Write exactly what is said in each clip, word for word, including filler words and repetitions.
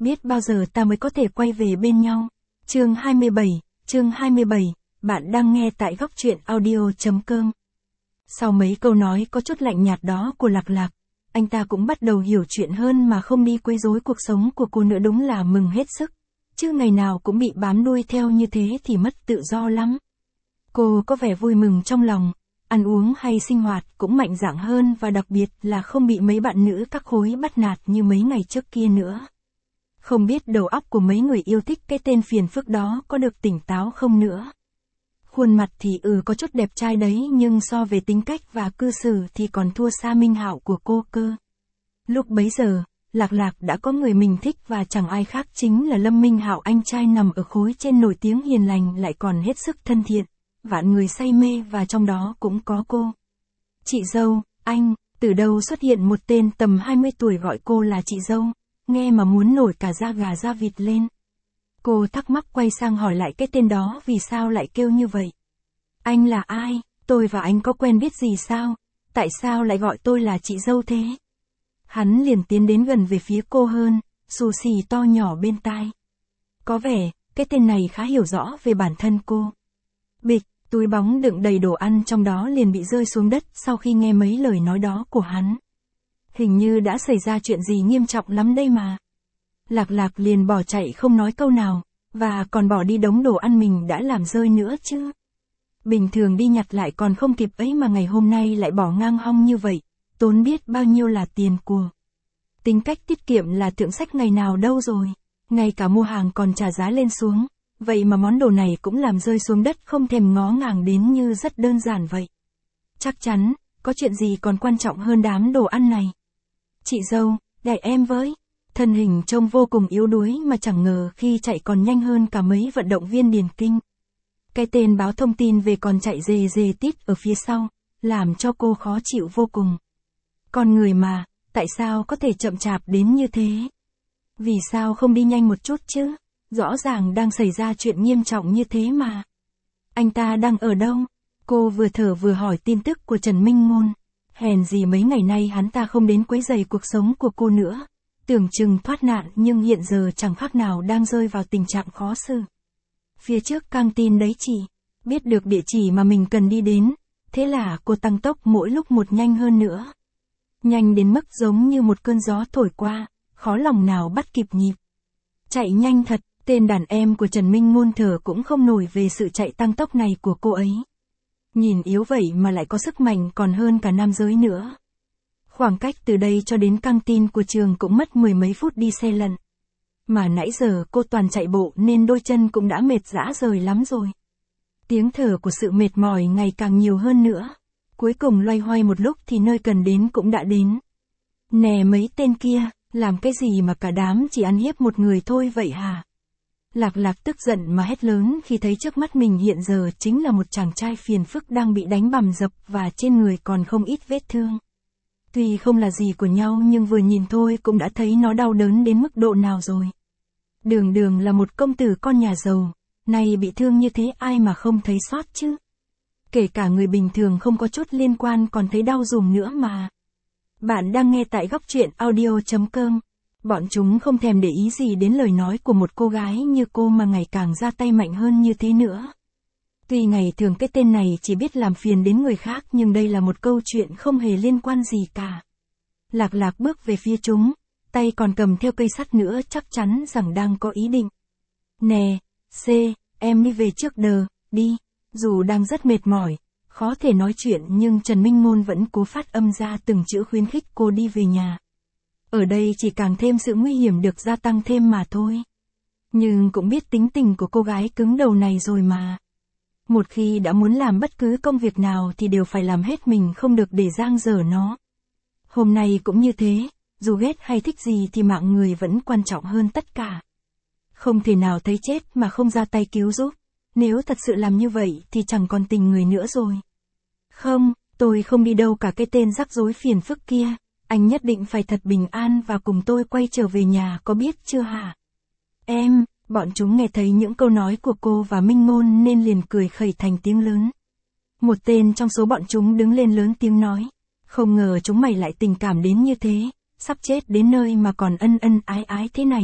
biết bao giờ ta mới có thể quay về bên nhau. Chương hai mươi bảy, chương hai mươi bảy, bạn đang nghe tại góc truyện audio.com. Sau mấy câu nói có chút lạnh nhạt đó của Lạc Lạc, anh ta cũng bắt đầu hiểu chuyện hơn mà không đi quấy rối cuộc sống của cô nữa, đúng là mừng hết sức. Chứ ngày nào cũng bị bám đuôi theo như thế thì mất tự do lắm. Cô có vẻ vui mừng trong lòng, ăn uống hay sinh hoạt cũng mạnh dạn hơn và đặc biệt là không bị mấy bạn nữ các khối bắt nạt như mấy ngày trước kia nữa. Không biết đầu óc của mấy người yêu thích cái tên phiền phức đó có được tỉnh táo không nữa. Khuôn mặt thì ừ có chút đẹp trai đấy, nhưng so về tính cách và cư xử thì còn thua xa Minh Hạo của cô cơ. Lúc bấy giờ, Lạc Lạc đã có người mình thích và chẳng ai khác chính là Lâm Minh Hạo, anh trai nằm ở khối trên nổi tiếng hiền lành lại còn hết sức thân thiện, vạn người say mê và trong đó cũng có cô. Chị dâu, anh, từ đâu xuất hiện một tên tầm hai mươi tuổi gọi cô là chị dâu, nghe mà muốn nổi cả da gà da vịt lên. Cô thắc mắc quay sang hỏi lại cái tên đó vì sao lại kêu như vậy. Anh là ai, tôi và anh có quen biết gì sao, tại sao lại gọi tôi là chị dâu thế? Hắn liền tiến đến gần về phía cô hơn, xù xì to nhỏ bên tai. Có vẻ, cái tên này khá hiểu rõ về bản thân cô. Bịch, túi bóng đựng đầy đồ ăn trong đó liền bị rơi xuống đất sau khi nghe mấy lời nói đó của hắn. Hình như đã xảy ra chuyện gì nghiêm trọng lắm đây mà. Lạc Lạc liền bỏ chạy không nói câu nào, và còn bỏ đi đống đồ ăn mình đã làm rơi nữa chứ. Bình thường đi nhặt lại còn không kịp ấy mà ngày hôm nay lại bỏ ngang hong như vậy, tốn biết bao nhiêu là tiền của. Tính cách tiết kiệm là thượng sách ngày nào đâu rồi, ngay cả mua hàng còn trả giá lên xuống, vậy mà món đồ này cũng làm rơi xuống đất không thèm ngó ngàng đến như rất đơn giản vậy. Chắc chắn, có chuyện gì còn quan trọng hơn đám đồ ăn này. Chị dâu, đẩy em với. Thân hình trông vô cùng yếu đuối mà chẳng ngờ khi chạy còn nhanh hơn cả mấy vận động viên điền kinh. Cái tên báo thông tin về còn chạy dề dề tít ở phía sau, làm cho cô khó chịu vô cùng. Con người mà, tại sao có thể chậm chạp đến như thế? Vì sao không đi nhanh một chút chứ? Rõ ràng đang xảy ra chuyện nghiêm trọng như thế mà. Anh ta đang ở đâu? Cô vừa thở vừa hỏi tin tức của Trần Minh Ngôn. Hèn gì mấy ngày nay hắn ta không đến quấy rầy cuộc sống của cô nữa. Tưởng chừng thoát nạn nhưng hiện giờ chẳng khác nào đang rơi vào tình trạng khó xử. Phía trước căng tin đấy chị. Biết được địa chỉ mà mình cần đi đến. Thế là cô tăng tốc mỗi lúc một nhanh hơn nữa. Nhanh đến mức giống như một cơn gió thổi qua, khó lòng nào bắt kịp nhịp. Chạy nhanh thật, tên đàn em của Trần Minh Ngôn thở cũng không nổi về sự chạy tăng tốc này của cô ấy. Nhìn yếu vậy mà lại có sức mạnh còn hơn cả nam giới nữa. Khoảng cách từ đây cho đến căng tin của trường cũng mất mười mấy phút đi xe lận. Mà nãy giờ cô toàn chạy bộ nên đôi chân cũng đã mệt rã rời lắm rồi. Tiếng thở của sự mệt mỏi ngày càng nhiều hơn nữa. Cuối cùng loay hoay một lúc thì nơi cần đến cũng đã đến. Nè mấy tên kia, làm cái gì mà cả đám chỉ ăn hiếp một người thôi vậy hả? Lạc Lạc tức giận mà hét lớn khi thấy trước mắt mình hiện giờ chính là một chàng trai phiền phức đang bị đánh bầm dập và trên người còn không ít vết thương. Tuy không là gì của nhau nhưng vừa nhìn thôi cũng đã thấy nó đau đớn đến mức độ nào rồi. Đường đường là một công tử con nhà giàu, nay bị thương như thế ai mà không thấy xót chứ. Kể cả người bình thường không có chút liên quan còn thấy đau dùm nữa mà. Bạn đang nghe tại góc truyện audio.com. Bọn chúng không thèm để ý gì đến lời nói của một cô gái như cô mà ngày càng ra tay mạnh hơn như thế nữa. Tuy ngày thường cái tên này chỉ biết làm phiền đến người khác nhưng đây là một câu chuyện không hề liên quan gì cả. Lạc Lạc bước về phía chúng, tay còn cầm theo cây sắt nữa, chắc chắn rằng đang có ý định. Nè, C, em đi về trước đờ, đi. Dù đang rất mệt mỏi, khó thể nói chuyện nhưng Trần Minh Ngôn vẫn cố phát âm ra từng chữ khuyến khích cô đi về nhà. Ở đây chỉ càng thêm sự nguy hiểm được gia tăng thêm mà thôi. Nhưng cũng biết tính tình của cô gái cứng đầu này rồi mà. Một khi đã muốn làm bất cứ công việc nào thì đều phải làm hết mình, không được để dang dở nó. Hôm nay cũng như thế, dù ghét hay thích gì thì mạng người vẫn quan trọng hơn tất cả. Không thể nào thấy chết mà không ra tay cứu giúp. Nếu thật sự làm như vậy thì chẳng còn tình người nữa rồi. Không, tôi không đi đâu cả, cái tên rắc rối phiền phức kia. Anh nhất định phải thật bình an và cùng tôi quay trở về nhà, có biết chưa hả? Em, bọn chúng nghe thấy những câu nói của cô và Minh Ngôn nên liền cười khẩy thành tiếng lớn. Một tên trong số bọn chúng đứng lên lớn tiếng nói. Không ngờ chúng mày lại tình cảm đến như thế, sắp chết đến nơi mà còn ân ân ái ái thế này.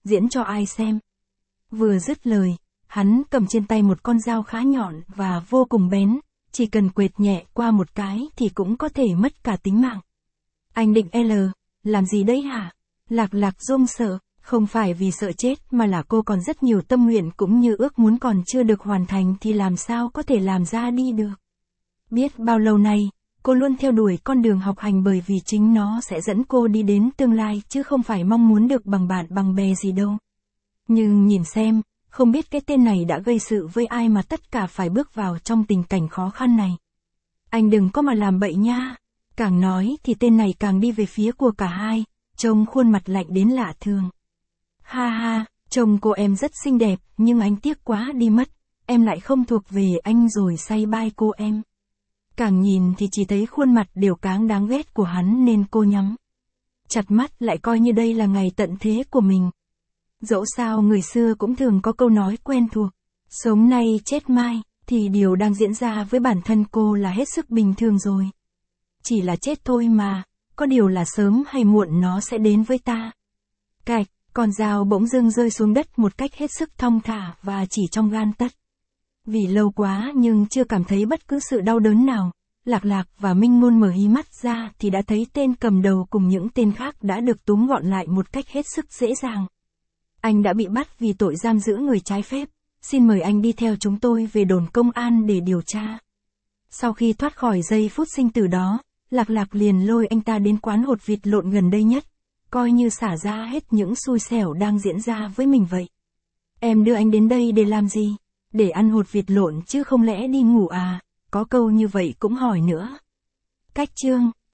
diễn cho ai xem. Vừa dứt lời, hắn cầm trên tay một con dao khá nhọn và vô cùng bén, chỉ cần quệt nhẹ qua một cái thì cũng có thể mất cả tính mạng. Anh định L, làm gì đấy hả? Lạc Lạc run sợ, không phải vì sợ chết mà là cô còn rất nhiều tâm nguyện cũng như ước muốn còn chưa được hoàn thành thì làm sao có thể làm ra đi được. Biết bao lâu nay, cô luôn theo đuổi con đường học hành bởi vì chính nó sẽ dẫn cô đi đến tương lai chứ không phải mong muốn được bằng bạn bằng bè gì đâu. Nhưng nhìn xem, không biết cái tên này đã gây sự với ai mà tất cả phải bước vào trong tình cảnh khó khăn này. Anh đừng có mà làm bậy nha. Càng nói thì tên này càng đi về phía của cả hai, trông khuôn mặt lạnh đến lạ thường. Ha ha, trông cô em rất xinh đẹp, nhưng anh tiếc quá đi mất, em lại không thuộc về anh rồi say bai cô em. Càng nhìn thì chỉ thấy khuôn mặt đều cáng đáng ghét của hắn nên cô nhắm chặt mắt lại coi như đây là ngày tận thế của mình. Dẫu sao người xưa cũng thường có câu nói quen thuộc, sống nay chết mai, thì điều đang diễn ra với bản thân cô là hết sức bình thường rồi. Chỉ là chết thôi mà, có điều là sớm hay muộn nó sẽ đến với ta. Cạch, con dao bỗng dưng rơi xuống đất một cách hết sức thong thả và chỉ trong gan tấc. Vì lâu quá nhưng chưa cảm thấy bất cứ sự đau đớn nào, Lạc Lạc và Minh Ngôn mở hí mắt ra thì đã thấy tên cầm đầu cùng những tên khác đã được túm gọn lại một cách hết sức dễ dàng. Anh đã bị bắt vì tội giam giữ người trái phép, xin mời anh đi theo chúng tôi về đồn công an để điều tra. Sau khi thoát khỏi giây phút sinh tử đó, Lạc Lạc liền lôi anh ta đến quán hột vịt lộn gần đây nhất, coi như xả ra hết những xui xẻo đang diễn ra với mình vậy. Em đưa anh đến đây để làm gì? Để ăn hột vịt lộn chứ không lẽ đi ngủ à? Có câu như vậy cũng hỏi nữa. Cách chương